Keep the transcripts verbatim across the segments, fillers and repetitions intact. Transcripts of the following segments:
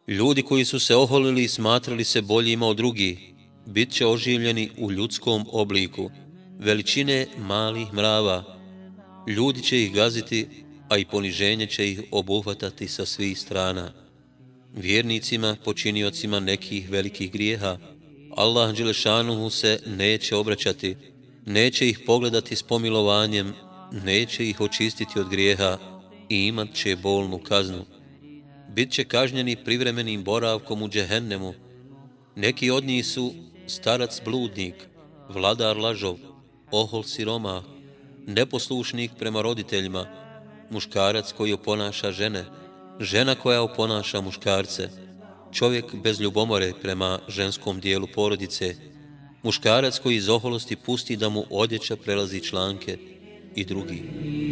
Ljudi koji su se oholili i smatrali se boljima od drugih, bit će oživljeni u ljudskom obliku, veličine malih mrava. Ljudi će ih gaziti, a i poniženje će ih obuhvatati sa svih strana. Vjernicima, počiniocima nekih velikih grijeha, Allah dželešanuhu se neće obraćati, neće ih pogledati s pomilovanjem, neće ih očistiti od grijeha i imat će bolnu kaznu. Bit će kažnjeni privremenim boravkom u džehennemu. Neki od njih su starac bludnik, vladar lažov, ohol siromah, neposlušnik prema roditeljima, muškarac koji oponaša žene, žena koja oponaša muškarce, čovjek bez ljubomore prema ženskom dijelu porodice, muškarac koji iz oholosti pusti da mu odjeća prelazi članke i drugi.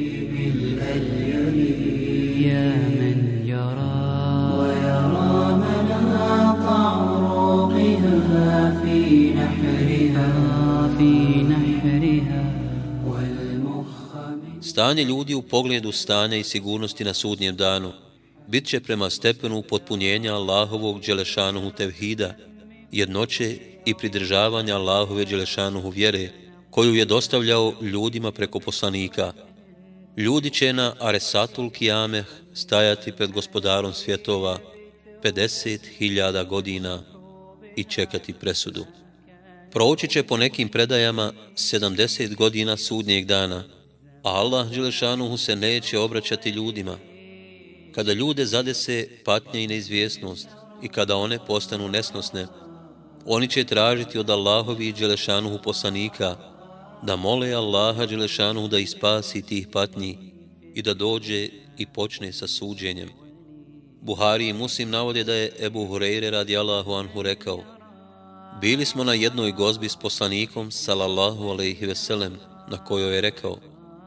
Stanje ljudi u pogledu stanja i sigurnosti na sudnjem danu bit će prema stepenu potpunjenja Allahovog dželešanuhu tevhida, jednoće i pridržavanja Allahove dželešanuhu vjere, koju je dostavljao ljudima preko poslanika. Ljudi će na Aresatul Kijameh stajati pred gospodarom svjetova pedeset hiljada godina i čekati presudu. Proći će po nekim predajama sedamdeset godina sudnjeg dana, a Allah dželešanuhu se neće obraćati ljudima. Kada ljude zadese patnja i neizvjesnost i kada one postanu nesnosne, oni će tražiti od Allahovi dželešanuhu poslanika da mole Allaha dželešanuhu da ih spasi tih patnji i da dođe i počne sa suđenjem. Buhari i Muslim navode da je Ebu Hureyre radijallahu anhu rekao: bili smo na jednoj gozbi s poslanikom sallallahu alejhi ve sellem, na kojoj je rekao: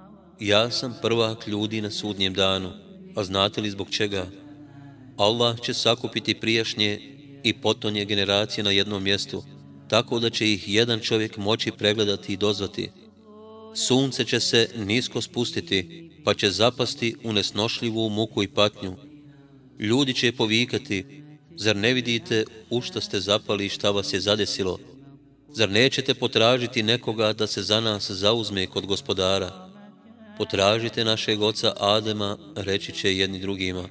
ja sam prvak ljudi na sudnjem danu, a znate li zbog čega? Allah će sakupiti prijašnje i potonje generacije na jednom mjestu, tako da će ih jedan čovjek moći pregledati i dozvati. Sunce će se nisko spustiti, pa će zapasti u nesnošljivu muku i patnju. Ljudi će povikati: zar ne vidite u šta ste zapali i šta vas je zadesilo? Zar nećete potražiti nekoga da se za nas zauzme kod gospodara? Potražite našeg oca Adema, reći će jedni drugima.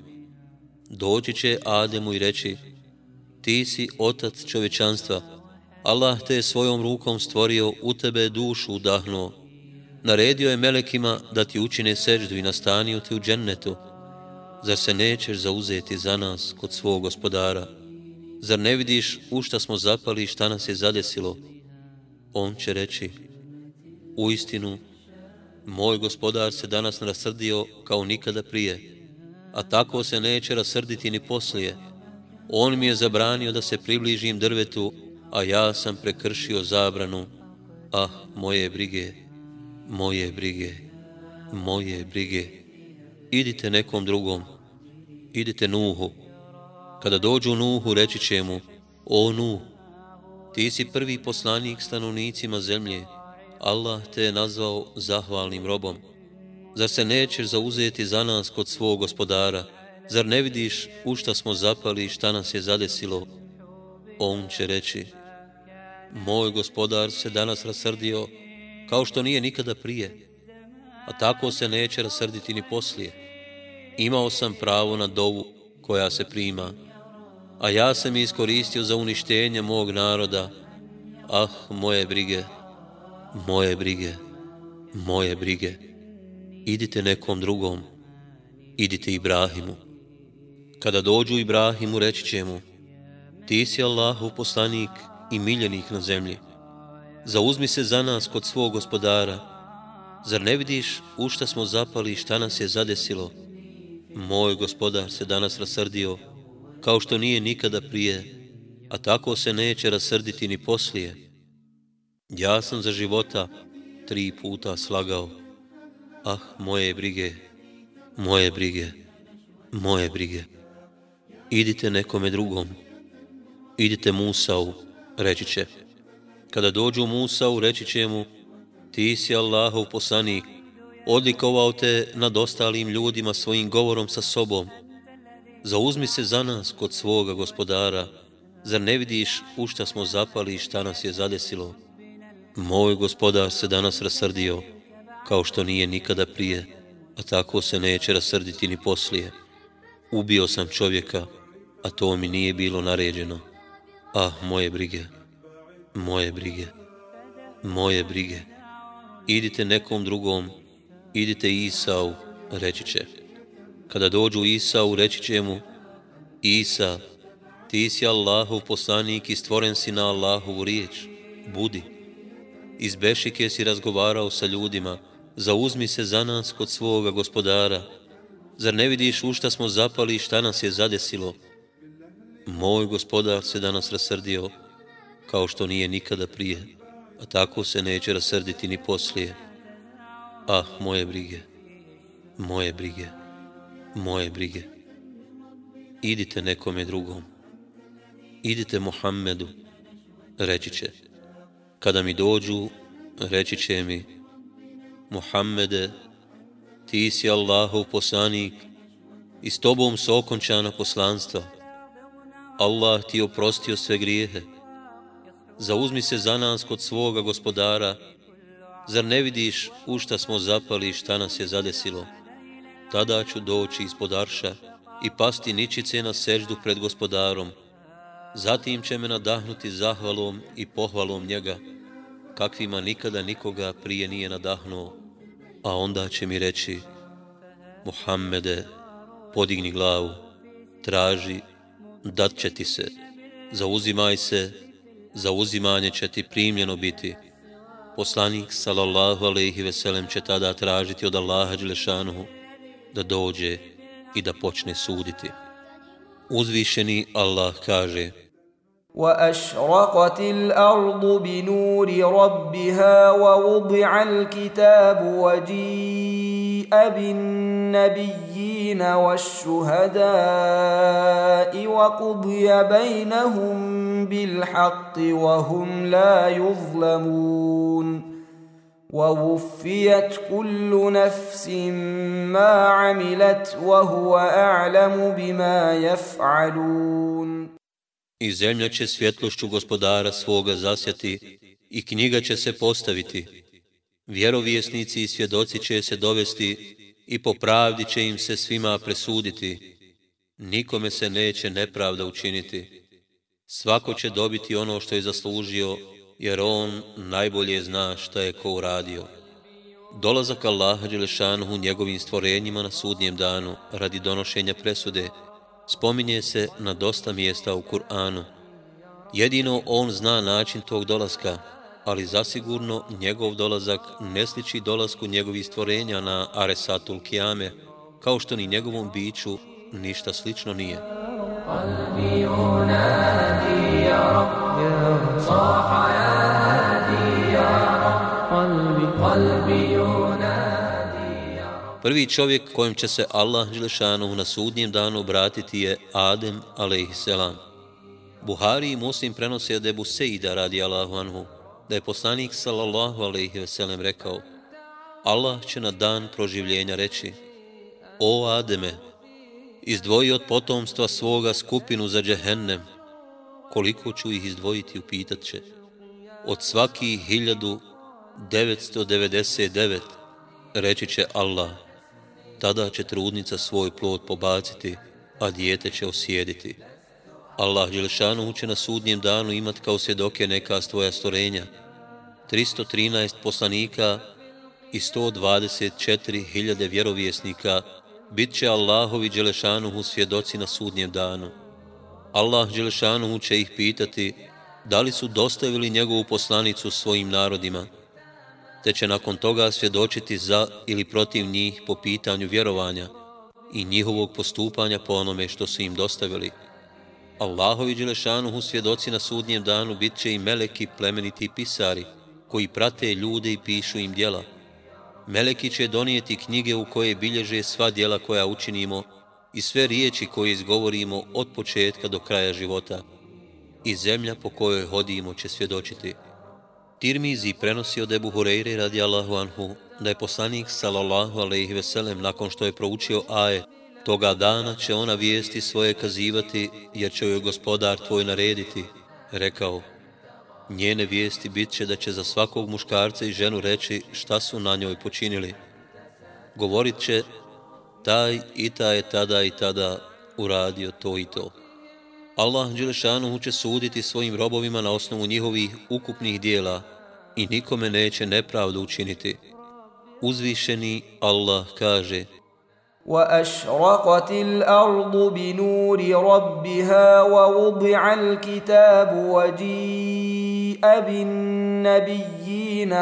Doći će Ademu i reći: ti si otac čovječanstva, Allah te je svojom rukom stvorio, u tebe je dušu udahnuo. Naredio je melekima da ti učine seždu i nastanio ti u džennetu. Zar se nećeš zauzeti za nas kod svog gospodara? Zar ne vidiš u šta smo zapali i šta nas je zadesilo? On će reći: uistinu, moj gospodar se danas rasrdio kao nikada prije, a tako se neće rasrditi ni poslije. On mi je zabranio da se približim drvetu, a ja sam prekršio zabranu. Ah, moje brige, moje brige, moje brige. Idite nekom drugom, idite Nuhu. Kada dođu Nuhu, reći će mu: o Nuh, ti si prvi poslanik stanovnicima zemlje, Allah te je nazvao zahvalnim robom. Zar se nećeš zauzeti za nas kod svog gospodara? Zar ne vidiš u šta smo zapali i šta nas je zadesilo? On će reći: moj gospodar se danas rasrdio kao što nije nikada prije, a tako se neće rasrditi ni poslije. Imao sam pravo na dovu koja se prima, a ja sam iskoristio za uništenje mog naroda. Ah, moje brige, moje brige, moje brige. Idite nekom drugom, idite Ibrahimu. Kada dođu Ibrahimu, reći će mu: ti si Allahov poslanik i miljenik na zemlji. Zauzmi se za nas kod svog gospodara. Zar ne vidiš u šta smo zapali i šta nas je zadesilo? Moj gospodar se danas rasrdio kao što nije nikada prije, a tako se neće rasrditi ni poslije. Ja sam za života tri puta slagao. Ah, moje brige, moje brige, moje brige. Idite nekome drugom, idite Musau, reći će. Kada dođu Musau, reći će mu: ti si Allahov poslanik, odlikovao te nad ostalim ljudima svojim govorom sa sobom. zauzmi se za nas kod svoga gospodara, zar ne vidiš u šta smo zapali i šta nas je zadesilo? Moj gospodar se danas rasrdio, kao što nije nikada prije, a tako se neće rasrditi ni poslije. Ubio sam čovjeka, a to mi nije bilo naređeno. Ah, moje brige, moje brige, moje brige. Idite nekom drugom, idite Isau, reći će. Kada dođu Isau, reći će mu, Isa, ti si Allahov poslanik i stvoren si na Allahovu riječ, budi. Iz bešike si razgovarao sa ljudima, zauzmi se za nas kod svoga gospodara. Zar ne vidiš u šta smo zapali i šta nas je zadesilo? Moj gospodar se danas rasrdio, kao što nije nikada prije, a tako se neće rasrditi ni poslije. Ah, moje brige, moje brige, moje brige. Idite nekome drugom, idite Muhammedu, reći će. Kada mi dođu, reći će mi, Muhammede, ti si Allahov poslanik i s tobom su okončana poslanstva. Allah ti oprostio sve grijehe. Zauzmi se za nas kod svoga gospodara. Zar ne vidiš u šta smo zapali i šta nas je zadesilo? Tada ću doći ispod arša i pasti ničice na seždu pred gospodarom. Zatim će me nadahnuti zahvalom i pohvalom njega, kakvima nikada nikoga prije nije nadahnuo. A onda će mi reći, Muhammede, podigni glavu, traži, dat će ti se, zauzimaj se, zauzimanje će ti primljeno biti. Poslanik, sallallahu alejhi ve sellem, će tada tražiti od Allaha dželešanuhu da dođe i da počne suditi. Uzvišeni Allah kaže, وأشرقت الأرض بنور ربها ووضع الكتاب وجيء بالنبيين والشهداء وقضي بينهم بالحق وهم لا يظلمون ووفيت كل نفس ما عملت وهو أعلم بما يفعلون. I zemlja će svjetlošću gospodara svoga zasjati i knjiga će se postaviti. Vjerovjesnici i svjedoci će se dovesti i po pravdi će im se svima presuditi. Nikome se neće nepravda učiniti. Svako će dobiti ono što je zaslužio, jer on najbolje zna šta je ko uradio. Dolazak Allaha dželešanuhu njegovim stvorenjima na sudnjem danu radi donošenja presude spominje se na dosta mjesta u Kur'anu. Jedino on zna način tog dolaska, ali zasigurno njegov dolazak ne sliči dolasku njegovih stvorenja na Aresatul Kijame, kao što ni njegovom biću ništa slično nije. Prvi čovjek kojem će se Allah dželešanuhu na sudnjem danu obratiti je Adem alejhiselam. Buhari i Muslim prenose od Ebu Seida radijallahu anhu da je poslanik sallallahu alejhi ve sellem rekao: Allah će na dan proživljenja reći: O Ademe, izdvoji od potomstva svoga skupinu za džehennem. Koliko ću ih izdvojiti, upitat će. Od svakih hiljadu devetsto devedeset devet, reći će Allah. Tada će trudnica svoj plod pobaciti, a dijete će osjediti. Allah dželešanuhu će na sudnjem danu imat kao svjedoke neka svoja stvorenja, tristo trinaest poslanika i sto dvadeset četiri hiljade vjerovjesnika bit će Allahovi dželešanuhu svjedoci na sudnjem danu. Allah dželešanuhu će ih pitati da li su dostavili njegovu poslanicu svojim narodima, te će nakon toga svjedočiti za ili protiv njih po pitanju vjerovanja i njihovog postupanja po onome što su im dostavili. Allahovi dželešanuhu svjedoci na sudnjem danu bit će i meleki, plemeniti pisari, koji prate ljude i pišu im djela. Meleki će donijeti knjige u koje bilježe sva djela koja učinimo i sve riječi koje izgovorimo od početka do kraja života. I zemlja po kojoj hodimo će svjedočiti. Tirmizi prenosi od Ebu Hureyre radijallahu anhu da je poslanik sallallahu alejhi ve sellem nakon što je proučio ajet Toga dana će ona vijesti svoje kazivati, jer će joj gospodar tvoj narediti, rekao. Njene vijesti bit će da će za svakog muškarca i ženu reći šta su na njoj počinili. Govorit će, taj i taj je tada i tada uradio to i to. Allah dželešanuhu će suditi svojim robovima na osnovu njihovih ukupnih dijela i nikome neće nepravdu učiniti. Uzvišeni Allah kaže: وأشرقت الأرض بنور ربها ووضع الكتاب وجيء بالنبيين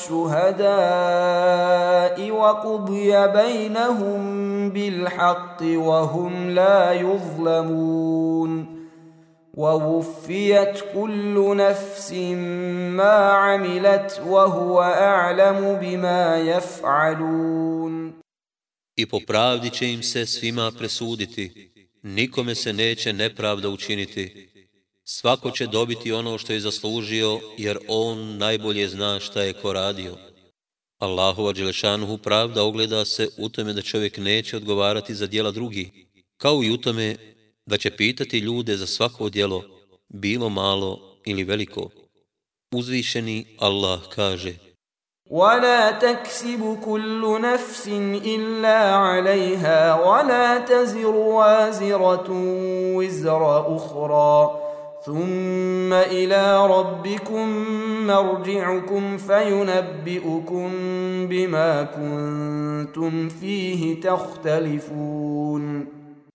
والشهداء وقضي بينهم بالحق وهم لا يظلمون ووفيت كل نفس ما عملت وهو أعلم بما يفعلون. I po pravdi će im se svima presuditi, nikome se neće nepravda učiniti. Svako će dobiti ono što je zaslužio, jer on najbolje zna šta je ko radio. Allahova dželešanuhu pravda ogleda se u tome da čovjek neće odgovarati za djela drugih, kao i u tome da će pitati ljude za svako djelo, bilo malo ili veliko. Uzvišeni Allah kaže: ولا تكسب كل نفس إلا عليها ولا تزر وازرة وزر أخرى ثم إلى ربكم مرجعكم فينبئكم بما كنتم فيه تختلفون.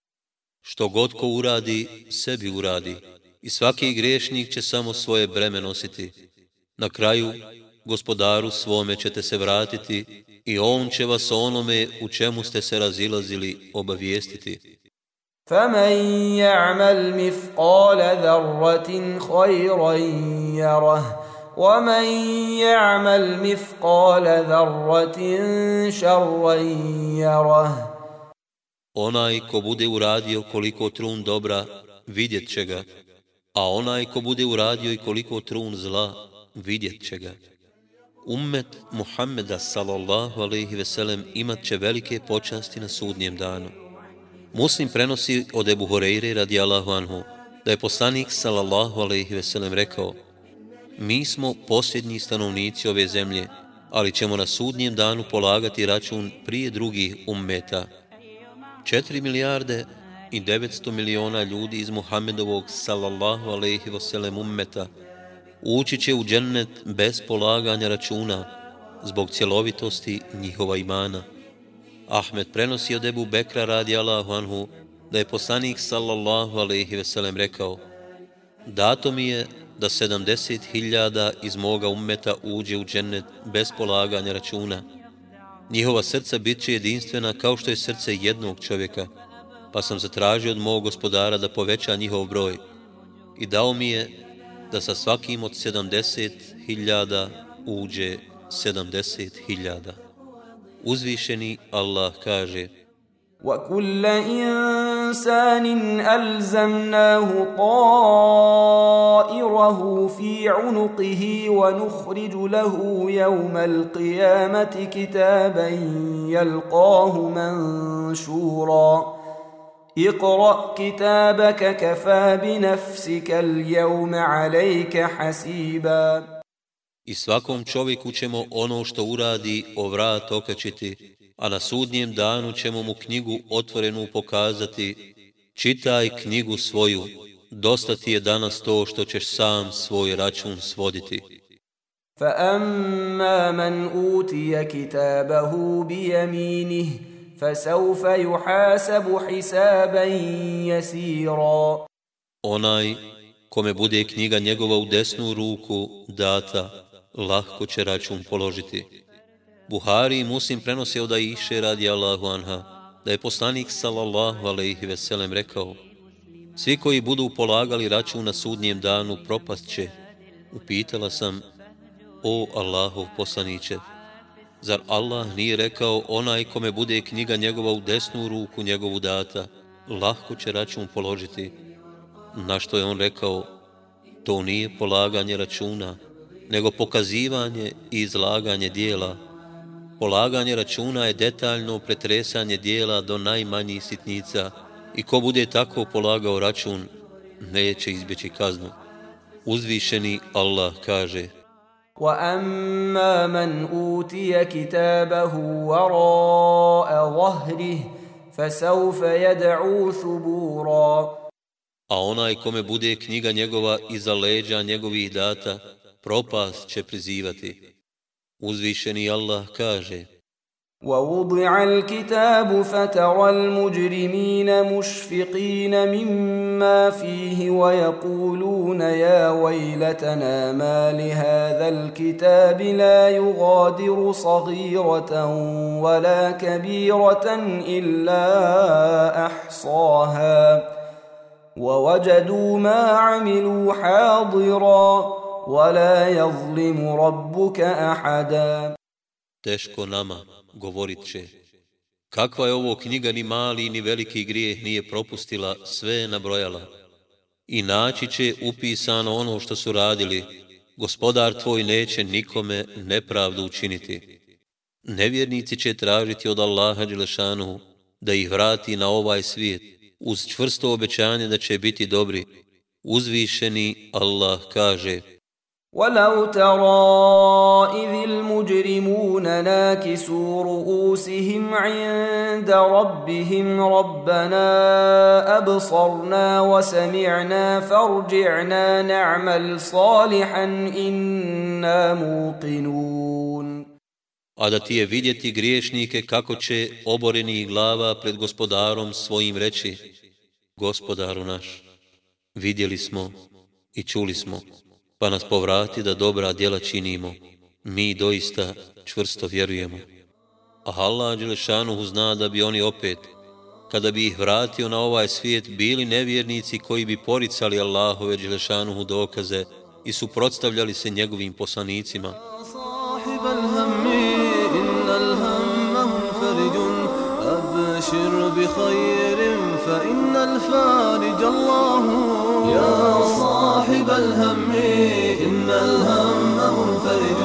Što god ko uradi, sebi uradi, i svaki griješnik će samo svoje breme nositi. Na kraju, gospodaru svome ćete se vratiti i on će vas onome u čemu ste se razilazili obavijestiti. فَمَنْ يَعْمَلْ مِثْقَالَ ذَرَّةٍ خَيْرًا يَرَهُ وَمَنْ يَعْمَلْ مِثْقَالَ ذَرَّةٍ شَرًّا يَرَهُ. Onaj ko bude uradio koliko trun dobra, vidjet će ga, a onaj ko bude uradio i koliko trun zla, vidjet će ga. Ummet Muhammeda sallallahu alejhi ve sellem imat će velike počasti na sudnjem danu. Muslim prenosi od Ebu Hureyre radijallahu anhu da je poslanik sallallahu alejhi ve sellem rekao: mi smo posljednji stanovnici ove zemlje, ali ćemo na sudnjem danu polagati račun prije drugih ummeta. Četiri milijarde i devetsto miliona ljudi iz Muhammedovog sallallahu alejhi ve sellem ummeta ući će u džennet bez polaganja računa zbog cjelovitosti njihova imana. Ahmed prenosi od Ebu Bekra radijallahu anhu da je poslanik sallallahu alejhi ve sellem rekao: dato mi je da sedamdeset hiljada iz moga ummeta uđe u džennet bez polaganja računa. Njihova srca bit će jedinstvena kao što je srce jednog čovjeka, pa sam zatražio od mog gospodara da poveća njihov broj i dao mi je da sa svakim od sedamdeset hiljada uđe sedamdeset hiljada. Uzvišeni Allah kaže: وَكُلَّ إِنسَانٍ أَلْزَمْنَاهُ طَائِرَهُ فِي عُنُقِهِ وَنُخْرِجُ لَهُ يَوْمَ الْقِيَامَةِ كِتَابًا يَلْقَاهُ مَنْشُورًا اقرأ كتابك كفى بنفسك اليوم عليك حسيبا. I svakom čovjeku ćemo ono što uradi o vrat okačiti, a na sudnjem danu ćemo mu knjigu otvorenu pokazati. Čitaj knjigu svoju, dosta ti je danas to što ćeš sam svoj račun svoditi. فَأَمَّا مَنْ أُوتِيَ كِتَابَهُ بِيَمِينِهِ فَسَوْفَ يُحَاسَبُ حِسَابًا يَسِيرًا. Onaj kome bude knjiga njegova u desnu ruku data, lahko će račun položiti. Buhari i Muslim prenose od Aiše radijallahu anha da je poslanik sallallahu alejhi ve sellem rekao: svi koji budu polagali račun na sudnjem danu propast će. Upitala sam: o Allahov poslaniće, zar Allah nije rekao: onaj kome bude knjiga njegova u desnu ruku njegovu data, lahko će račun položiti? Na što je on rekao: to nije polaganje računa, nego pokazivanje i izlaganje dijela. Polaganje računa je detaljno pretresanje dijela do najmanjih sitnica i ko bude tako polagao račun, neće izbjeći kaznu. Uzvišeni Allah kaže: وَأَمَّا مَنْ أُوتِيَ كِتَابَهُ وَرَاءَ ظَهْرِهِ فَسَوْفَ يَدْعُو ثُبُورًا. A onaj kome bude knjiga njegova iza leđa njegovih data, propast će prizivati. Uzvišeni Allah kaže: وَوُضِعَ الْكِتَابُ فَتَرَى الْمُجْرِمِينَ مُشْفِقِينَ مِمَّا فِيهِ وَيَقُولُونَ يَا وَيْلَتَنَا مَا لِهَذَا الْكِتَابِ لَا يُغَادِرُ صَغِيرَةً وَلَا كَبِيرَةً إِلَّا أَحْصَاهَا وَوَجَدُوا مَا عَمِلُوا حَاضِرًا وَلَا يَظْلِمُ رَبُّكَ أَحَدًا. Teško nama, govorit će: kakva je ovo knjiga, ni mali ni veliki grijeh nije propustila, sve je nabrojala. I naći će upisano ono što su radili, Gospodar tvoj neće nikome nepravdu učiniti. Nevjernici će tražiti od Allaha dželešanuhu da ih vrati na ovaj svijet, uz čvrsto obećanje da će biti dobri. Uzvišeni Allah kaže: وَلَوْ تَرَى إِذِ الْمُجْرِمُونَ نَاكِسُو رُؤُوسِهِمْ عِندَ رَبِّهِمْ رَبَّنَا أَبْصَرْنَا وَسَمِعْنَا فَارْجِعْنَا نَعْمَلْ صَالِحًا إِنَّا مُوقِنُونَ. A da ti je vidjeti griješnike kako će oborenih glava pred Gospodarom svojim reći: Gospodaru naš, vidjeli smo i čuli smo, pa nas povrati da dobra djela činimo. Mi doista čvrsto vjerujemo. A Allah dželešanuhu zna da bi oni opet, kada bi ih vratio na ovaj svijet, bili nevjernici koji bi poricali Allahove dželešanuhu dokaze i suprotstavljali se njegovim poslanicima. أبشر بخير فإن الفارج الله يا صاحب الهم إن الهم منفرج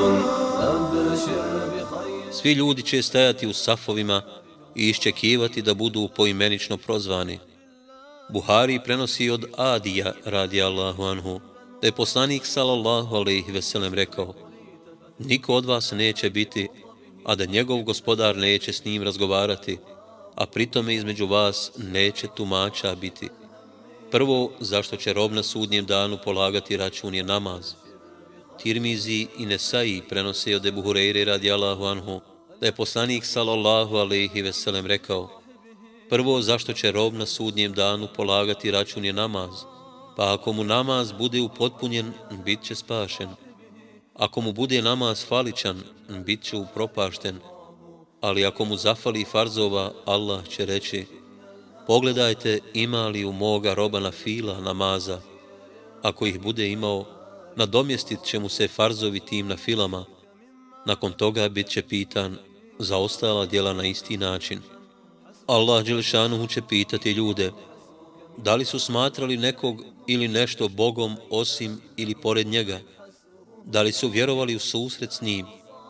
أبشر بخير. Svi ljudi će stajati u safovima i iščekivati da budu poimenično prozvani. Buhari prenosi od Adija radijallahu anhu da je poslanik sallallahu alejhi ve sellem rekao: niko od vas neće biti, a da njegov gospodar neće s njim razgovarati, a pritome između vas neće tumača biti. Prvo, zašto će rob na sudnjem danu polagati račun, je namaz. Tirmizi i Nesai prenose od Ebu Hureyre radijallahu anhu da je poslanik sallallahu alejhi ve sellem rekao: prvo, zašto će rob na sudnjem danu polagati račun, je namaz, pa ako mu namaz bude upotpunjen, bit će spašen. Ako mu bude namaz faličan, bit će upropašten. Ali ako mu zafali farzova, Allah će reći: pogledajte ima li u moga roba na fila namaza. Ako ih bude imao, nadomjestit će mu se farzovi tim na filama. Nakon toga bit će pitan za ostala djela na isti način. Allah dželešanuhu će pitati ljude: da li su smatrali nekog ili nešto Bogom osim ili pored njega? Da li su vjerovali u susret s njim?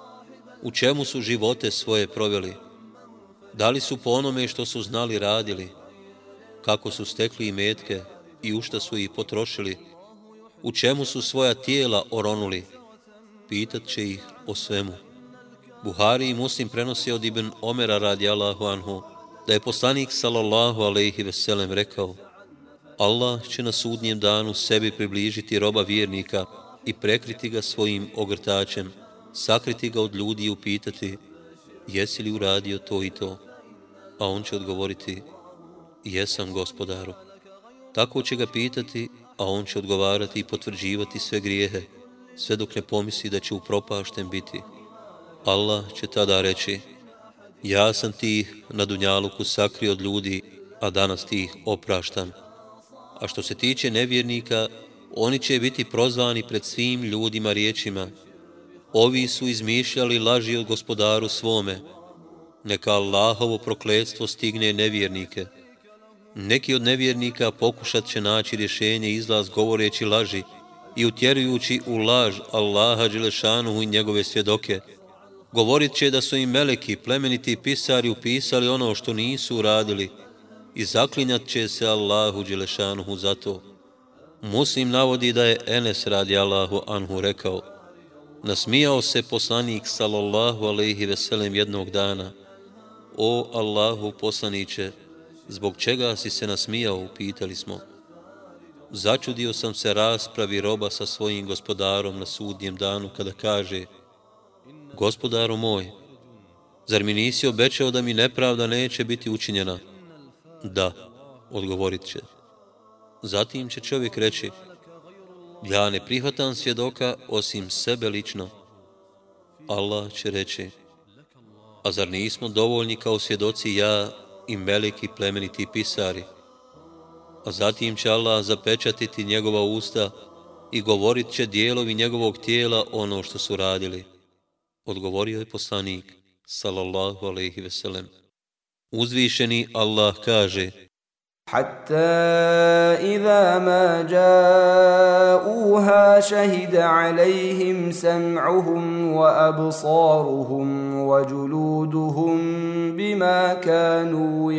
U čemu su živote svoje proveli? Da li su po onome što su znali radili? Kako su stekli imetke i u šta su ih potrošili? U čemu su svoja tijela oronuli? Pitat će ih o svemu. Buhari i Muslim prenosi od Ibn Omera radijallahu anhu da je poslanik sallallahu alejhi ve sellem rekao: Allah će na sudnjem danu sebi približiti roba vjernika i prekriti ga svojim ogrtačem, sakriti ga od ljudi i upitati: jesi li uradio to i to? A on će odgovoriti: jesam, gospodaru. Tako će ga pitati, a on će odgovarati i potvrđivati sve grijehe, sve dok ne pomisli da će upropašten biti. Allah će tada reći: ja sam ti ih na dunjaluku sakrio od ljudi, a danas ti ih opraštam. A što se tiče nevjernika, oni će biti prozvani pred svim ljudima riječima: ovi su izmišljali laži od gospodaru svome, neka Allahovo prokletstvo stigne nevjernike. Neki od nevjernika pokušat će naći rješenje i izlaz govoreći laži i utjerujući u laž Allaha dželešanuhu i njegove svjedoke, Govorit će da su im meleki, plemeniti pisari upisali ono što nisu uradili i zaklinjat će se Allahu dželešanuhu za to. Muslim navodi da je Enes radijallahu anhu rekao: nasmijao se poslanik sallallahu alejhi ve sellem jednog dana: o Allahu poslaniće, zbog čega si se nasmijao, pitali smo. Začudio sam se raspravi roba sa svojim gospodarom na sudnjem danu kada kaže: gospodaru moj, zar mi nisi obećao da mi nepravda neće biti učinjena? Da, odgovorit će. Zatim će čovjek reći: ja ne prihvatam svjedoka osim sebe lično. Allah će reći: a zar nismo dovoljni kao svjedoci ja i meleki plemeniti pisari? A zatim će Allah zapečatiti njegova usta i govorit će dijelovi njegovog tijela ono što su radili. Odgovorio je poslanik sallallahu alejhi ve sellem: uzvišeni Allah kaže: حتى إذا ما جاءوها شهد عليهم سمعهم وأبصارهم وجلودهم بما كانوا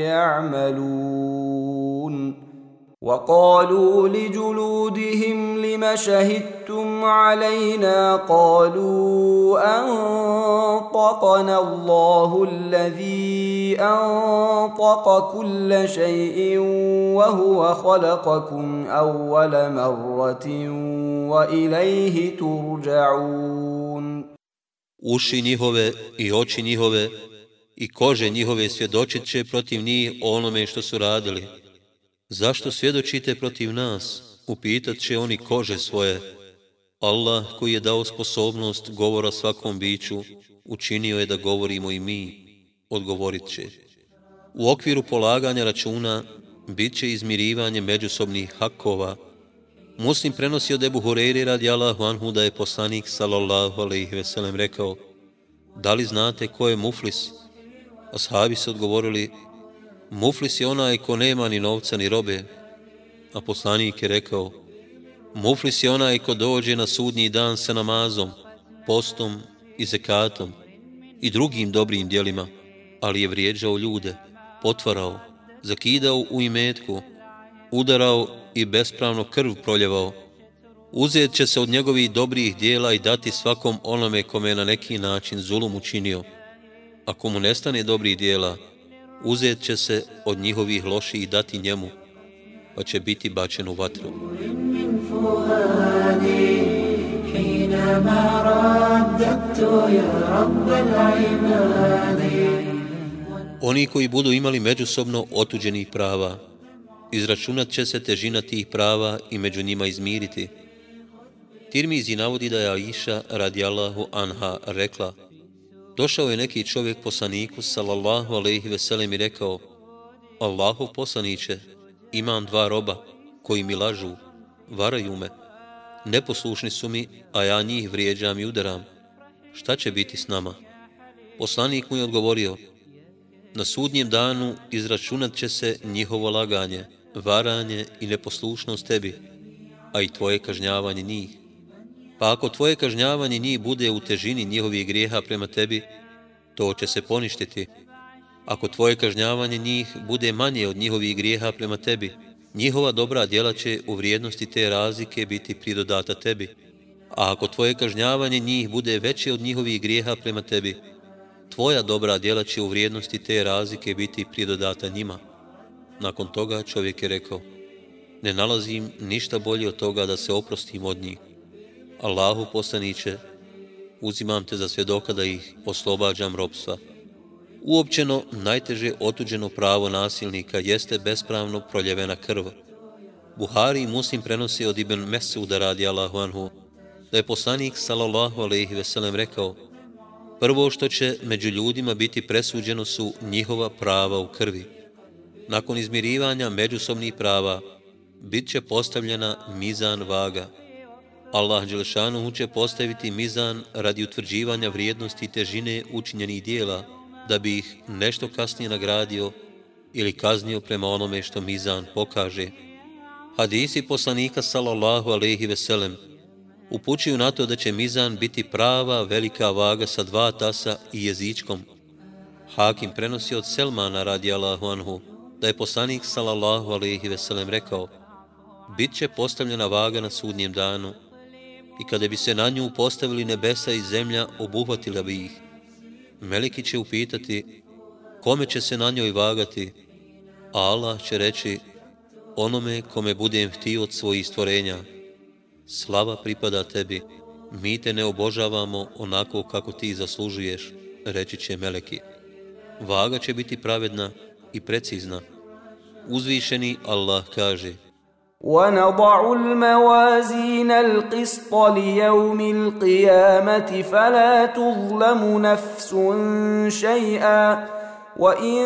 يعملون وقالوا لجلودهم لم شهدتم علينا قالوا أنطقنا الله الذي أنطق كل شيء وهو خلقكم أول مرة وإليه ترجعون. Uši njihove i oči njihove i kože njihove svjedočit će protiv njih onome što su radili. Zašto svjedočite protiv nas? Upitat će oni kože svoje. Allah koji je dao sposobnost govora svakom biću, učinio je da govorimo i mi, odgovorit će. U okviru polaganja računa bit će izmirivanje međusobnih hakova. Muslim prenosi od Ebu Hureyre radijallahu anhu da je poslanik sallallahu alejhi ve sellem rekao: da li znate ko je muflis? Ashabi su odgovorili: muflis je onaj ko nema ni novca ni robe. A poslanik je rekao: muflis je onaj ko dođe na sudnji dan sa namazom, postom i zekatom i drugim dobrim djelima, ali je vrijeđao ljude, potvarao, zakidao u imetku, udarao i bespravno krv proljevao. Uzet će se od njegovih dobrih dijela i dati svakom onome kome je na neki način zulum učinio. Ako mu nestane dobrih dijela, uzet će se od njihovih loših dati njemu, pa će biti bačen u vatru. Oni koji budu imali međusobno otuđenih prava, izračunat će se težina tih prava i među njima izmiriti. Tirmizi navodi da je Aisha radijallahu anha rekla: došao je neki čovjek poslaniku sallallahu alejhi ve sellem i rekao: Allahov poslaniće, imam dva roba koji mi lažu, varaju me, neposlušni su mi, a ja njih vrijeđam i udaram. Šta će biti s nama? Poslanik mu je odgovorio: na sudnjem danu izračunat će se njihovo laganje, varanje i neposlušnost tebi, a i tvoje kažnjavanje njih. Pa ako tvoje kažnjavanje njih bude u težini njihovih grijeha prema tebi, to će se poništiti. Ako tvoje kažnjavanje njih bude manje od njihovih grijeha prema tebi, njihova dobra djela će u vrijednosti te razlike biti pridodata tebi. A ako tvoje kažnjavanje njih bude veće od njihovih grijeha prema tebi, tvoja dobra djela će u vrijednosti te razlike biti pridodata njima. Nakon toga čovjek je rekao: ne nalazim ništa bolje od toga da se oprostim od njih. Allahu poslaniće, uzimam te za svjedoka da ih oslobađam ropstva. Uopćeno, najteže otuđeno pravo nasilnika jeste bespravno proljevena krv. Buhari i Muslim prenosi od Ibn Mesuda radijallahu anhu da je poslanik sallallahu alejhi ve sellem rekao: prvo što će među ljudima biti presuđeno su njihova prava u krvi. Nakon izmirivanja međusobnih prava bit će postavljena mizan vaga. Allah dželešanuhu će postaviti mizan radi utvrđivanja vrijednosti i težine učinjenih dijela, da bi ih nešto kasnije nagradio ili kaznio prema onome što mizan pokaže. Hadisi poslanika sallallahu alejhi ve sellem upućuju na to da će mizan biti prava velika vaga sa dva tasa i jezičkom. Hakim prenosi od Selmana radijallahu anhu da je poslanik sallallahu alejhi ve sellem rekao: bit će postavljena vaga na sudnjem danu i kada bi se na nju postavili nebesa i zemlja, obuhvatila bi ih. Meleki će upitati kome će se na njoj vagati, a Allah će reći onome kome budem htio od svojih stvorenja. Slava pripada tebi, mi te ne obožavamo onako kako ti zaslužuješ, reći će meleki. Vaga će biti pravedna i precizna. Uzvišeni Allah kaže: وَنَضَعُ الْمَوَازِينَ الْقِسْطَ لِيَوْمِ الْقِيَامَةِ فَلَا تُظْلَمُ نَفْسٌ شَيْئًا وَإِنْ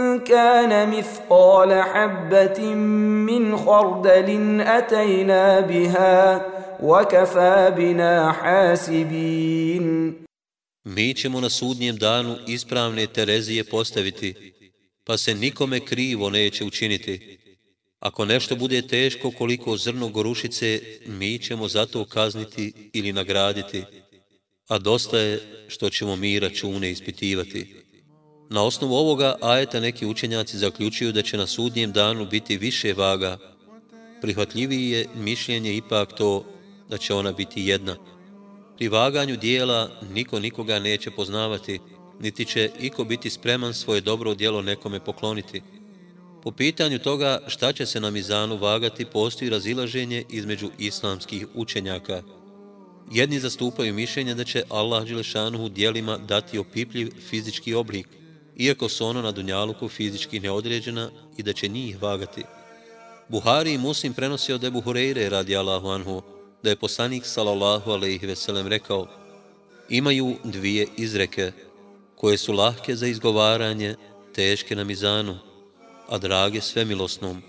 كَانَ مِثْقَالَ حَبَّةٍ مِّنْ خَرْدَلٍ أَتَيْنَا بِهَا وَكَفَى بِنَا حَاسِبِينَ. Mi ćemo na sudnjem danu ispravne terezije postaviti, pa se nikome krivo neće učiniti. Ako nešto bude teško koliko zrno gorušice, mi ćemo za to kazniti ili nagraditi, a dosta je što ćemo mi račune ispitivati. Na osnovu ovoga ajeta neki učenjaci zaključuju da će na sudnjem danu biti više vaga. Prihvatljiviji je mišljenje ipak to da će ona biti jedna. Pri vaganju dijela niko nikoga neće poznavati, niti će iko biti spreman svoje dobro djelo nekome pokloniti. Po pitanju toga šta će se na mizanu vagati, postoji razilaženje između islamskih učenjaka. Jedni zastupaju mišljenje da će Allah dželešanuhu djelima dati opipljiv fizički oblik, iako su ono na dunjaluku fizički neodređena, i da će njih vagati. Buhari i Muslim prenosi od Ebu Hureyre radijallahu anhu da je poslanik sallallahu alejhi ve sellem rekao: imaju dvije izreke koje su lahke za izgovaranje, teške na mizanu, a drage svemilosnom.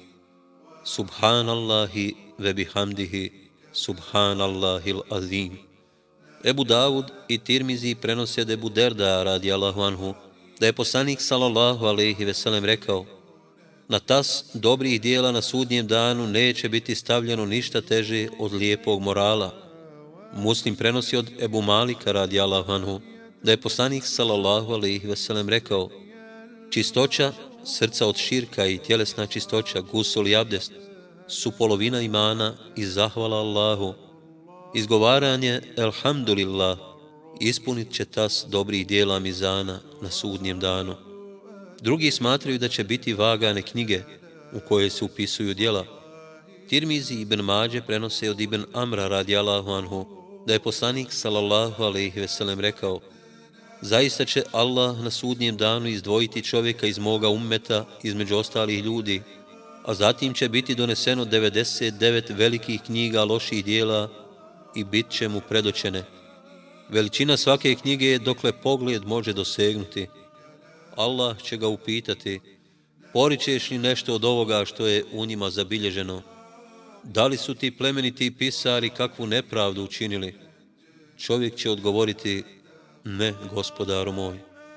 Subhanallahi ve bihamdihi, subhanallahil azim. Ebu Davud i Tirmizi prenose od Ebu Derda radijallahu anhu da je poslanik sallallahu alejhi ve sellem rekao: na tas dobrih dijela na sudnjem danu neće biti stavljeno ništa teže od lijepog morala. Muslim prenosi od Ebu Malika radijallahu anhu da je poslanik sallallahu alejhi ve sellem rekao: čistoća srca od širka i tjelesna čistoća, gusul i abdest, su polovina imana i zahvala Allahu. Izgovaranje elhamdulillah ispunit će tas dobrih dijela mizana na sudnjem danu. Drugi smatraju da će biti vagane knjige u koje se upisuju djela. Tirmizi i Ibn Mađe prenose od Ibn Amra radijallahu anhu da je poslanik sallallahu alejhi ve sellem rekao: zaista će Allah na sudnjem danu izdvojiti čovjeka iz moga ummeta između ostalih ljudi, a zatim će biti doneseno devedeset devet velikih knjiga loših dijela i bit će mu predočene. Veličina svake knjige je dokle pogled može dosegnuti. Allah će ga upitati: poričeš li nešto od ovoga što je u njima zabilježeno? Da li su ti plemeniti pisari kakvu nepravdu učinili? Čovjek će odgovoriti: ne, gospodaru moj.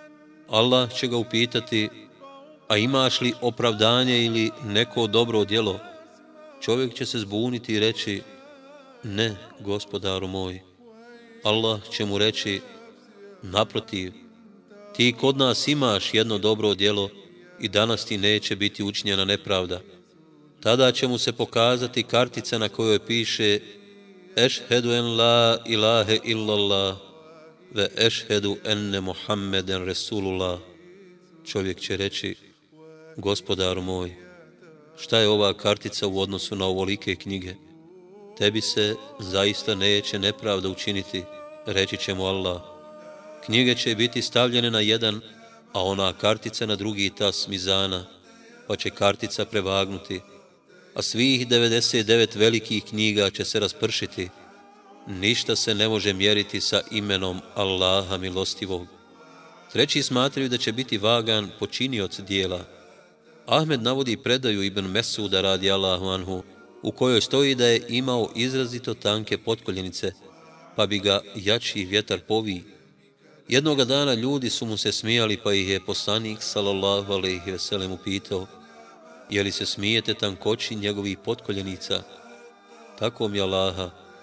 Allah će ga upitati: a imaš li opravdanje ili neko dobro djelo? Čovjek će se zbuniti i reći: ne, gospodaru moj. Allah će mu reći: naprotiv, ti kod nas imaš jedno dobro djelo i danas ti neće biti učinjena nepravda. Tada će mu se pokazati kartica na kojoj piše: ešhedu en la ilahe illallah ve ešhedu enne Muhammeden Resulullah. Čovjek će reći: gospodaru moj, šta je ova kartica u odnosu na ovolike knjige? Tebi se zaista neće nepravda učiniti, reći će mu Allah. Knjige će biti stavljene na jedan, a ona kartica na drugi tas mizana, pa će kartica prevagnuti, a svih devedeset devet velikih knjiga će se raspršiti. Ništa se ne može mjeriti sa imenom Allaha milostivog. Treći smatraju da će biti vagan počinioc dijela. Ahmed navodi predaju Ibn Mesuda radijallahu anhu, u kojoj stoji da je imao izrazito tanke potkoljenice, pa bi ga jači vjetar povij. Jednoga dana ljudi su mu se smijali, pa ih je poslanik sallallahu alejhi ve sellem upitao: je li se smijete tankoći njegovih potkoljenica? Tako mi Allaha,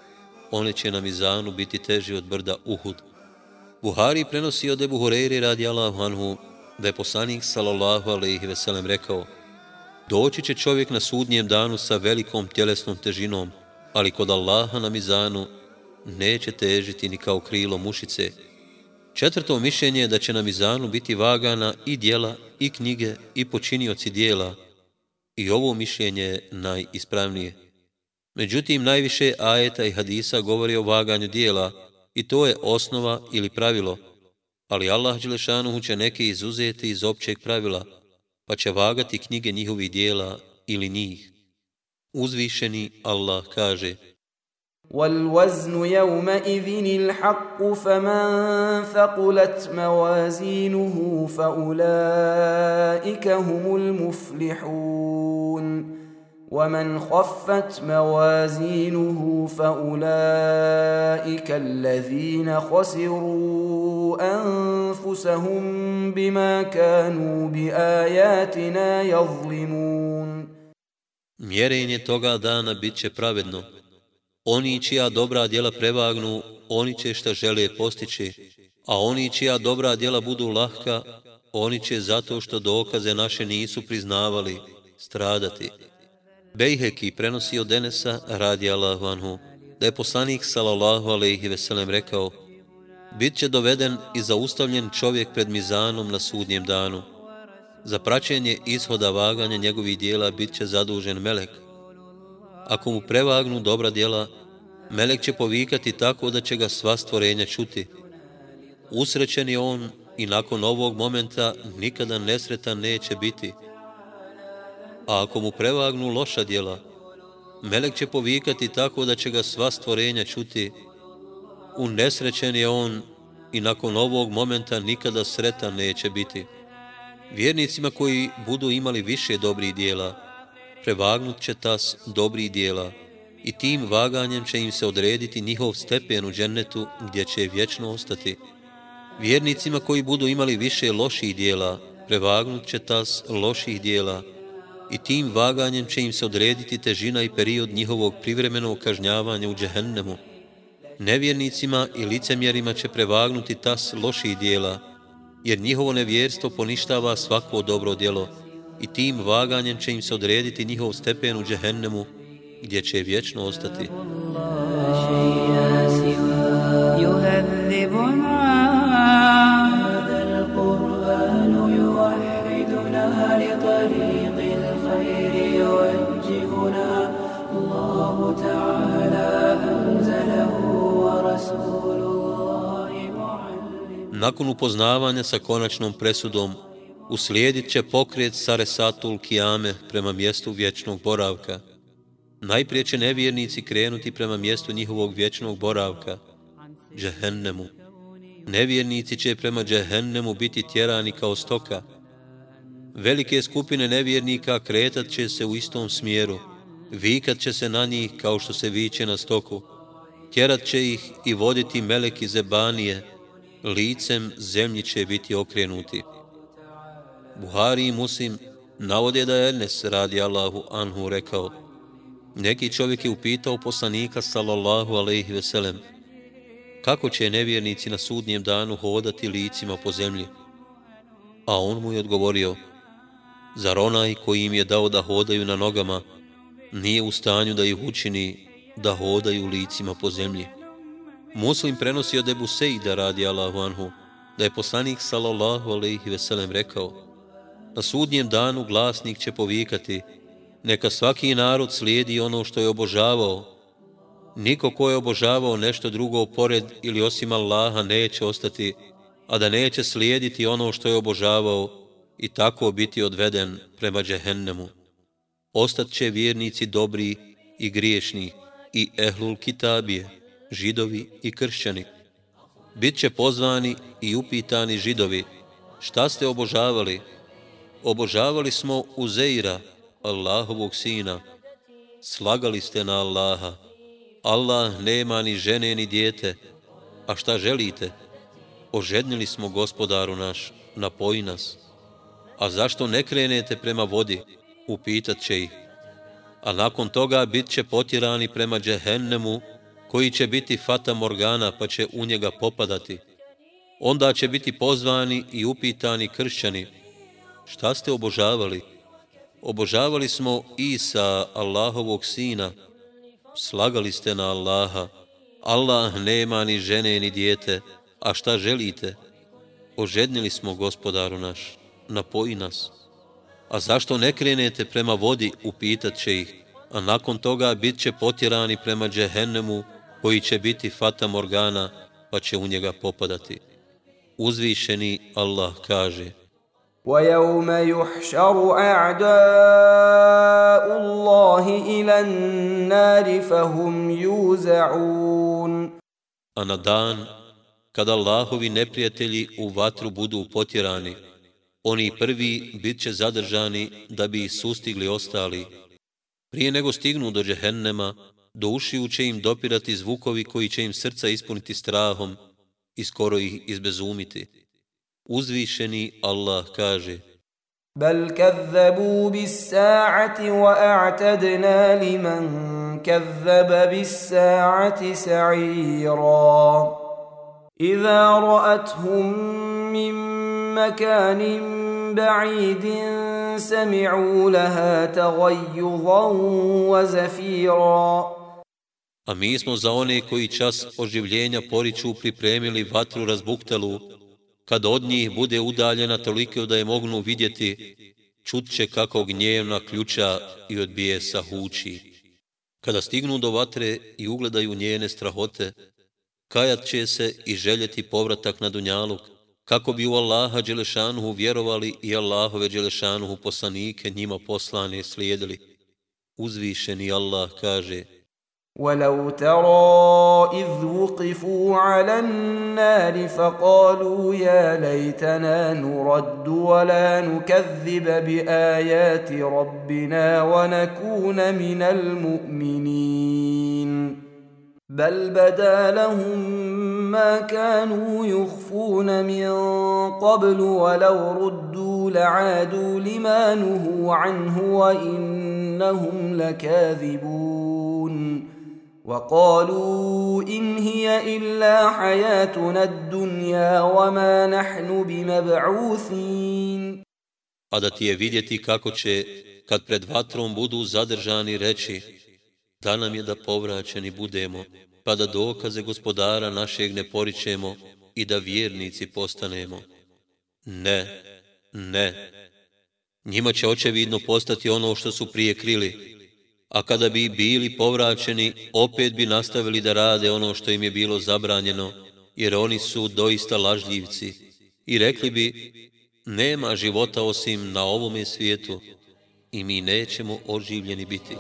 one će na mizanu biti teži od brda Uhud. Buhari prenosi od Ebu Hureyre radijallahu anhu da je poslanik sallallahu alejhi ve sellem rekao: doći će čovjek na sudnjem danu sa velikom tjelesnom težinom, ali kod Allaha na mizanu neće težiti ni kao krilo mušice. Četvrto mišljenje je da će na mizanu biti vagana i djela, i knjige, i počinioci djela. I ovo mišljenje je najispravnije. Međutim, najviše ajeta i hadisa govori o vaganju djela, i to je osnova ili pravilo, ali Allah dželešanuhu će neke izuzeti iz općeg pravila, pa će vagati knjige njihovih djela ili njih. Uzvišeni Allah kaže: وَالْوَزْنُ يَوْمَئِذٍ الْحَقُّ فَمَنْ ثَقُلَتْ مَوَازِينُهُ فَأُولَئِكَ هُمُ الْمُفْلِحُونَ وَمَنْ خَفَّتْ مَوَازِينُهُ فَأُولَئِكَ الَّذِينَ خَسِرُوا أَنفُسَهُمْ بِمَا كَانُوا بِآيَاتِنَا يَظْلِمُونَ. Mjerenje toga dana bit će pravedno. Oni čija dobra djela prevagnu, oni će šta žele postići, a oni čija dobra djela budu lahka, oni će zato što dokaze naše nisu priznavali, stradati. Bejheki prenosi od Enesa radijallahu anhu da je poslanik sallallahu alejhi ve sellem rekao: bit će doveden i zaustavljen čovjek pred mizanom na sudnjem danu. Za praćenje ishoda vaganja njegovih djela bit će zadužen melek. Ako mu prevagnu dobra djela, melek će povikati tako da će ga sva stvorenja čuti. Usrećen je on i nakon ovog momenta nikada nesretan neće biti. A ako mu prevagnu loša djela, melek će povikati tako da će ga sva stvorenja čuti. Unesrećen je on i nakon ovog momenta nikada sretan neće biti. Vjernicima koji budu imali više dobrih djela, prevagnut će tas dobrih djela i tim vaganjem će im se odrediti njihov stepen u džennetu gdje će vječno ostati. Vjernicima koji budu imali više loših djela, prevagnut će tas loših djela i tim vaganjem će im se odrediti težina i period njihovog privremenog kažnjavanja u džehennemu. Nevjernicima i licemjerima će prevagnuti tas loših djela, jer njihovo nevjerstvo poništava svako dobro djelo i tim vaganjem će im se odrediti njihov stepen u džehennemu gdje će vječno ostati. Nakon upoznavanja sa konačnom presudom, uslijedit će pokret Saresatul Kijame prema mjestu vječnog boravka. Najprije će nevjernici krenuti prema mjestu njihovog vječnog boravka, džehennemu. Nevjernici će prema džehennemu biti tjerani kao stoka. Velike skupine nevjernika kretat će se u istom smjeru, vikat će se na njih kao što se viče na stoku. Tjerat će ih i voditi meleki zebanije, licem zemlji će biti okrenuti. Buhari i Muslim navode da je Enes radijallahu anhu rekao: neki čovjek je upitao poslanika sallallahu alejhi ve sellem: kako će nevjernici na sudnjem danu hodati licima po zemlji? A on mu je odgovorio: zar onaj koji im je dao da hodaju na nogama nije u stanju da ih učini da hodaju licima po zemlji? Muslim prenosi od Ebu Sejda radijallahu anhu da je poslanik sallallahu alejhi ve sellem rekao: na sudnjem danu glasnik će povikati: neka svaki narod slijedi ono što je obožavao. Niko ko je obožavao nešto drugo pored ili osim Allaha neće ostati, a da neće slijediti ono što je obožavao i tako biti odveden prema džehennemu. Ostat će vjernici dobri i griješni i ehlul kitabije, židovi i kršćani. Bit će pozvani i upitani židovi: šta ste obožavali? Obožavali smo Uzeira, Allahovog sina. Slagali ste na Allaha. Allah nema ni žene ni dijete. A šta želite? Ožednili smo Gospodaru naš, napoji nas. A zašto ne krenete prema vodi? Upitat će ih. A nakon toga bit će potjerani prema džehennemu koji će biti fata morgana pa će u njega popadati. Onda će biti pozvani i upitani kršćani, šta ste obožavali? Obožavali smo Isa, Allahovog sina. Slagali ste na Allaha. Allah nema ni žene ni dijete, a šta želite? Ožednili smo, Gospodaru naš, napoji nas. A zašto ne krenete prema vodi, upitat će ih, a nakon toga bit će potjerani prema džehennemu, koji će biti fata morgana, pa će u njega popadati. Uzvišeni Allah kaže: وَيَوْمَ يُحْشَرُ أَعْدَاءُ اللَّهِ إِلَى النَّارِ فَهُمْ يُوزَعُونَ. A na dan kada Allahovi neprijatelji u vatru budu potjerani, oni prvi bit će zadržani da bi ih sustigli ostali. Prije nego stignu do džehennema, do ušiju će im dopirati zvukovi koji će im srca ispuniti strahom i skoro ih izbezumiti. Uzvišeni Allah kaže: بَلْ كَذَّبُوا بِالسَّاعَةِ وَأَعْتَدْنَا لِمَنْ كَذَّبَ بِالسَّاعَةِ سَعِيرًا إِذَا رَأَتْهُمْ مِنْ مَكَانٍ بَعِيدٍ سَمِعُوا لَهَا تَغَيُّظًا وَزَفِيرًا. A mi smo za one koji čas oživljenja poriču pripremili vatru razbuktelu, kad od njih bude udaljena toliko da je mognu vidjeti, čut će kako gnjevna ključa i od bijesa huči. Kada stignu do vatre i ugledaju njene strahote, kajat će se i željeti povratak na dunjaluk, kako bi u Allaha Đelešanuhu vjerovali i Allahove Đelešanuhu poslanike njima poslane slijedili. Uzvišeni Allah kaže: وَلَوْ تَرَى إِذْ وُقِفُوا عَلَى النَّارِ فَقَالُوا يَا لَيْتَنَا نُرَدُّ وَلَا نُكَذِّبَ بِآيَاتِ رَبِّنَا وَنَكُونَ مِنَ الْمُؤْمِنِينَ بَلْ بَدَا لَهُم مَّا كَانُوا يُخْفُونَ مِن قَبْلُ وَلَوْ رُدُّوا لَعَادُوا لِمَا نُهُوا عَنْهُ وَإِنَّهُمْ لَكَاذِبُونَ وَقَالُوا إِنْ هِيَ إِلَّا حَيَاتُنَا الدُّنْيَا وَمَا نَحْنُ بِمَبْعُوثِينَ. A da ti je vidjeti kako će, kad pred vatrom budu zadržani, reći: da nam je da povraćeni budemo, pa da dokaze Gospodara našeg ne poričemo i da vjernici postanemo. Ne, ne. Njima će očevidno postati ono što su prije krili, a kada bi bili povraćeni, opet bi nastavili da rade ono što im je bilo zabranjeno, jer oni su doista lažljivci. I rekli bi: nema života osim na ovome svijetu i mi nećemo oživljeni biti.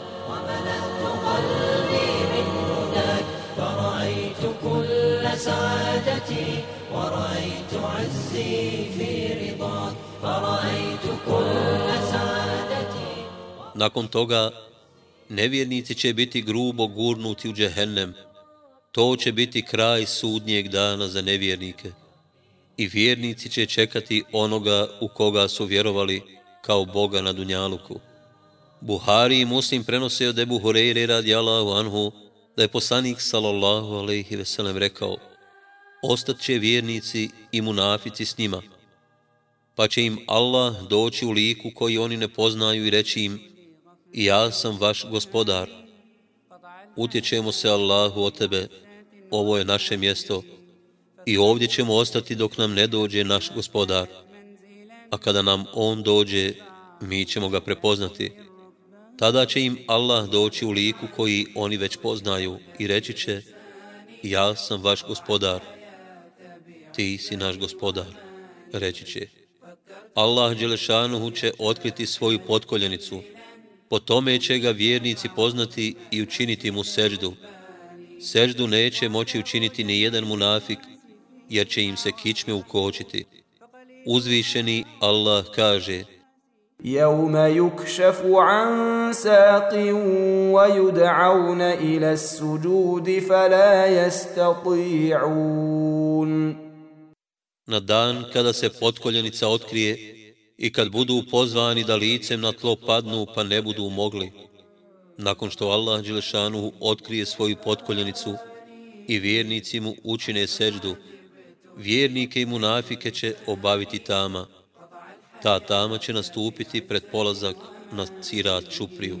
Nakon toga nevjernici će biti grubo gurnuti u džehennem. To će biti kraj sudnjeg dana za nevjernike. I vjernici će čekati onoga u koga su vjerovali kao Boga na dunjaluku. Buhari i Muslim prenose od Ebu Hureyre radijallahu anhu da je poslanik sallallahu alejhi ve sellem rekao: ostat će vjernici i munafici s njima, pa će im Allah doći u liku koji oni ne poznaju i reći im: ja sam vaš gospodar, utječemo se Allahu od tebe, ovo je naše mjesto i ovdje ćemo ostati dok nam ne dođe naš gospodar, a kada nam on dođe, mi ćemo ga prepoznati. Tada će im Allah doći u liku koji oni već poznaju i reći će: ja sam vaš gospodar, ti si naš gospodar. Reći će: Allah Đelešanuhu će otkriti svoju potkoljenicu, po tome će ga vjernici poznati i učiniti mu seždu. Seždu neće moći učiniti ni jedan munafik, jer će im se kičme ukočiti. Uzvišeni Allah kaže: يَوْمَ يُكْشَفُ عَنْ سَاقٍ وَيُدْعَوْنَ إِلَى السُّجُودِ فَلَا يَسْتَطِيعُونَ. Na dan kada se potkoljenica otkrije i kad budu pozvani da licem na tlo padnu pa ne budu mogli. Nakon što Allah Đelešanuhu otkrije svoju potkoljenicu i vjernici mu učine seđdu, vjernike i munafike će obaviti tama. Ta tama će nastupiti pred polazak na sirat čupriju.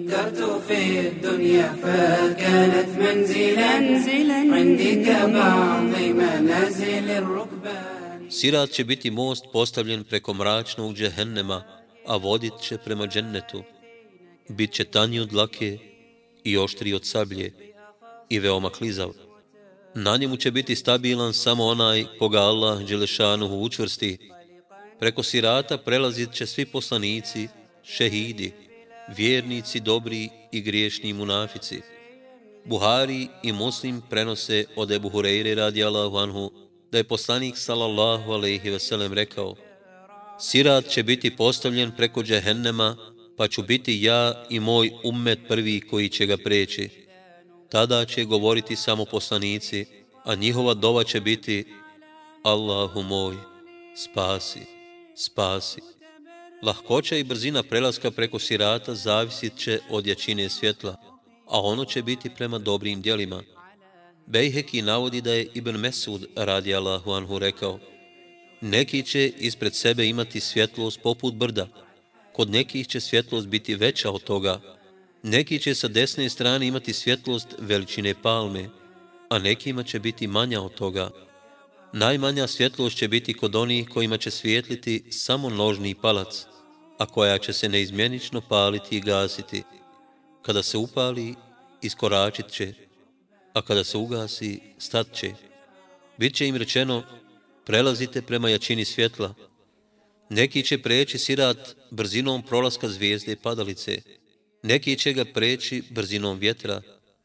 Sirat će biti most postavljen preko mračnog džehennema, a vodit će prema džennetu. Bit će tanji od dlake i oštriji od sablje i veoma klizav. Na njemu će biti stabilan samo onaj koga Allah Đelešanuhu učvrsti. Preko sirata prelazit će svi poslanici, šehidi, vjernici, dobri i griješni munafici. Buhari i Muslim prenose od Ebu Hureyre radijallahu anhu da je poslanik sallallahu alejhi ve sellem rekao: sirat će biti postavljen preko džehennema, pa ću biti ja i moj ummet prvi koji će ga preći. Tada će govoriti samo poslanici, a njihova dova će biti: Allahu moj, spasi, spasi. Lahkoća i brzina prelaska preko sirata zavisit će od jačine svjetla, a ono će biti prema dobrim djelima. Bejheki navodi da je Ibn Mesud radijallahu anhu rekao: neki će ispred sebe imati svjetlost poput brda, kod nekih će svjetlost biti veća od toga, neki će sa desne strane imati svjetlost veličine palme, a nekima će biti manja od toga. Najmanja svjetlost će biti kod onih kojima će svijetliti samo nožni palac, a koja će se neizmjenično paliti i gasiti. Kada se upali, iskoračit će, a kada se ugasi, stat će. Biće im rečeno: prelazite prema jačini svjetla. Neki će preći sirat brzinom prolaska zvijezde padalice, neki će ga preći brzinom vjetra,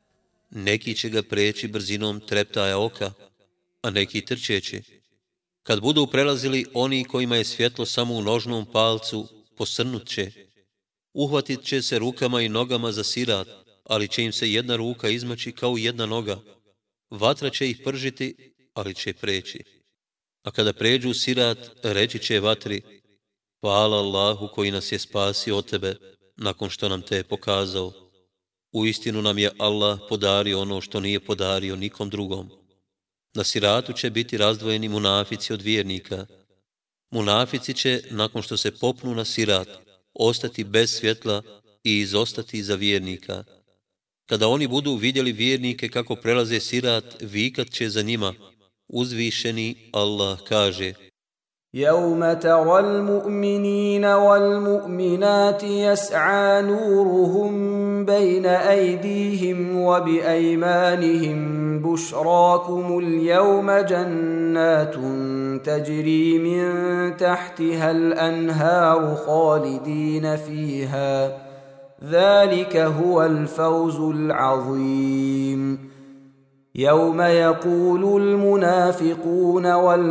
neki će ga preći brzinom treptaja oka, a neki trčeći. Kad budu prelazili oni kojima je svjetlo samo u nožnom palcu, posrnut će. Uhvatit će se rukama i nogama za sirat, ali će im se jedna ruka izmaći kao jedna noga. Vatra će ih pržiti, ali će preći. A kada pređu sirat, reći će vatri: hvala Allahu koji nas je spasio od tebe nakon što nam te je pokazao. Uistinu nam je Allah podario ono što nije podario nikom drugom. Na siratu će biti razdvojeni munafici od vjernika. Munafici će, nakon što se popnu na sirat, ostati bez svjetla i izostati iza vjernika. Kada oni budu vidjeli vjernike kako prelaze sirat, vikat će za njima: uzvišeni Allah kaže: يَوْمَ تَرَى الْمُؤْمِنِينَ وَالْمُؤْمِنَاتِ يَسْعَى نُورُهُم بَيْنَ أَيْدِيهِمْ وَبِأَيْمَانِهِمْ بُشْرَاكُمُ الْيَوْمَ جَنَّاتٌ تَجْرِي مِن تَحْتِهَا الْأَنْهَارُ خَالِدِينَ فِيهَا ذَلِكَ هُوَ الْفَوْزُ الْعَظِيمُ. يوم يقول المنافقون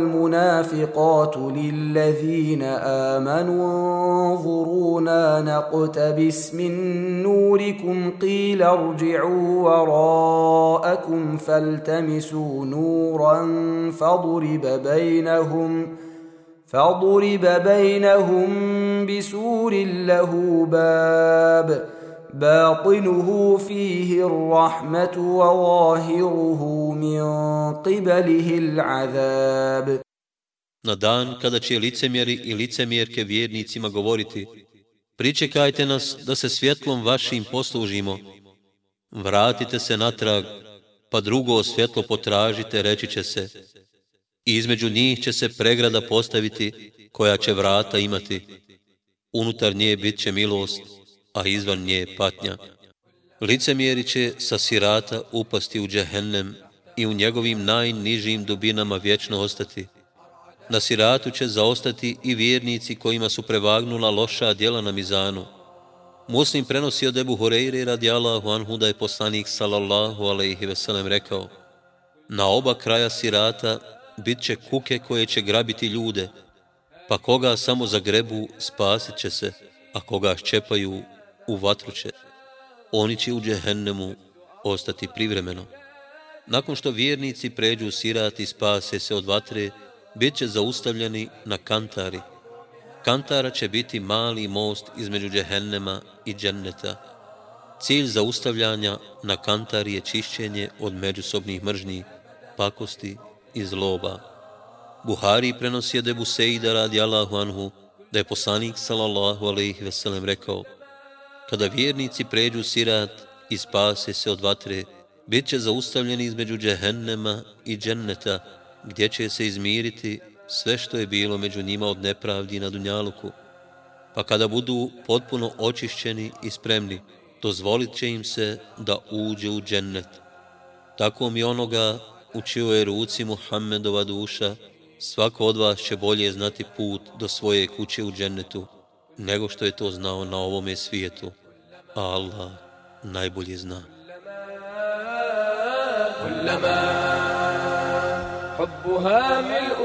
والمنافقات للذين آمنوا انظرونا نقتبس من نوركم قيل ارجعوا وراءكم فالتمسوا نورا فضرب بينهم فضرب بينهم بسور له باب باطنه فيه الرحمة وظاهره من قبله العذاب. Na dan kada će licemjeri i licemjerke vjernicima govoriti: pričekajte nas da se svjetlom vašim poslužimo. Vratite se natrag, pa drugo svjetlo potražite, reći će se. I između njih će se pregrada postaviti koja će vrata imati. Unutar nje bit će milost, a izvan nje patnja. Licemjeri će sa sirata upasti u džehennem i u njegovim najnižim dubinama vječno ostati. Na siratu će zaostati i vjernici kojima su prevagnula loša djela na mizanu. Muslim prenosi od Ebu Hureyre radijallahu anhu da je poslanik sallallahu alejhi ve sellem rekao: na oba kraja sirata bit će kuke koje će grabiti ljude, pa koga samo zagrebu spasit će se, a koga ščepaju u vatru će. Oni će u džehennemu ostati privremeno. Nakon što vjernici pređu sirat i spase se od vatre, bit će zaustavljeni na kantari. Kantara će biti mali most između džehennema i dženneta. Cilj zaustavljanja na kantari je čišćenje od međusobnih mržnji, pakosti i zloba. Buhari prenosi od Ebu Seida radijallahu anhu da je poslanik sallallahu alejhi ve sellem rekao: kada vjernici pređu sirat i spase se od vatre, bit će zaustavljeni između džehennema i dženneta, gdje će se izmiriti sve što je bilo među njima od nepravdi na dunjaluku. Pa kada budu potpuno očišćeni i spremni, dozvolit će im se da uđu u džennet. Tako mi onoga u čijoj je ruci Muhammedova duša, svako od vas će bolje znati put do svoje kuće u džennetu, nego što je to znao na ovome svijetu, a Allah najbolje zna. حبها ملء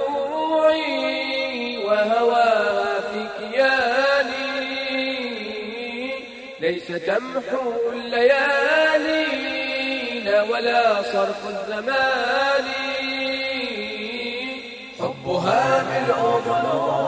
ضلوعي وهواها في كياني ليس تمحو الليالين ولا صرف الزمان حبها ملء ضلوعي